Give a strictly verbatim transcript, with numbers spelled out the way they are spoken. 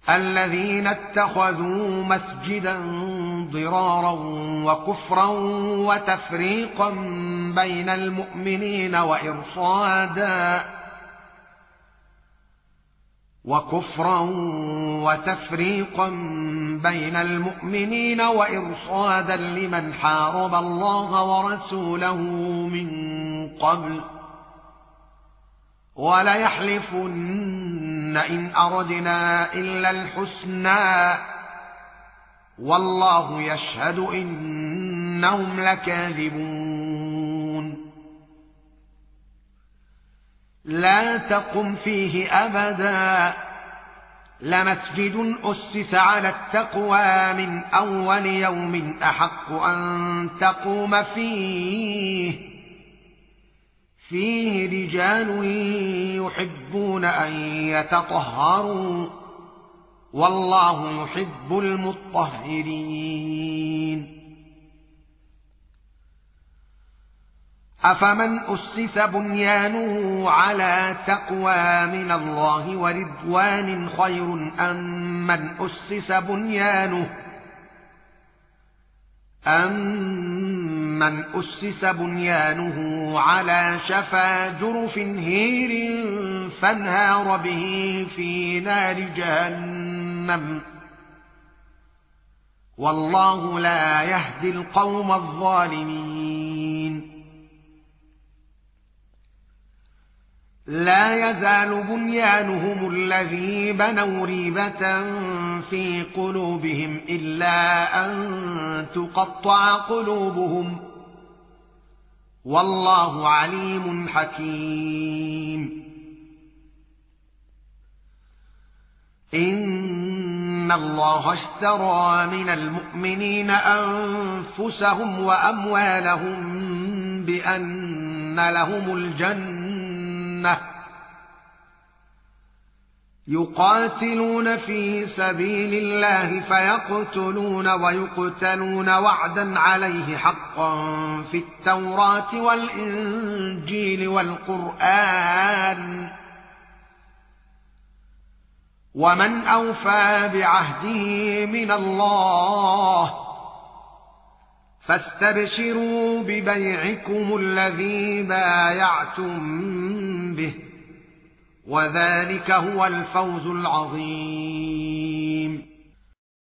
الذين اتخذوا مسجدا ضرارا وكفرا وتفريقا بين المؤمنين وإرصادا وكفرا وتفريقا بين المؤمنين وإرصادا لمن حارب الله ورسوله من قبل وليحلفن إن أردنا إلا الحسنى والله يشهد إنهم لكاذبون لا تقم فيه أبدا لمسجد أسس على التقوى من أول يوم أحق أن تقوم فيه فيه رجال يحبون أن يتطهروا والله يحب المطهرين أفمن أسس بنيانه على تقوى من الله ورضوان خير أم من أسس بنيانه أم من أسس بنيانه على شفا جرف هير فانهار به في نار جهنم والله لا يهدي القوم الظالمين لا يزال بنيانهم الذي بنوا ريبة في قلوبهم إلا أن تقطع قلوبهم والله عليم حكيم إن الله اشترى من المؤمنين أنفسهم وأموالهم بأن لهم الجنة يقاتلون في سبيل الله فيقتلون ويقتلون وعدا عليه حقا في التوراة والإنجيل والقرآن ومن أوفى بعهده من الله فاستبشروا ببيعكم الذي بايعتم به وذلك هو الفوز العظيم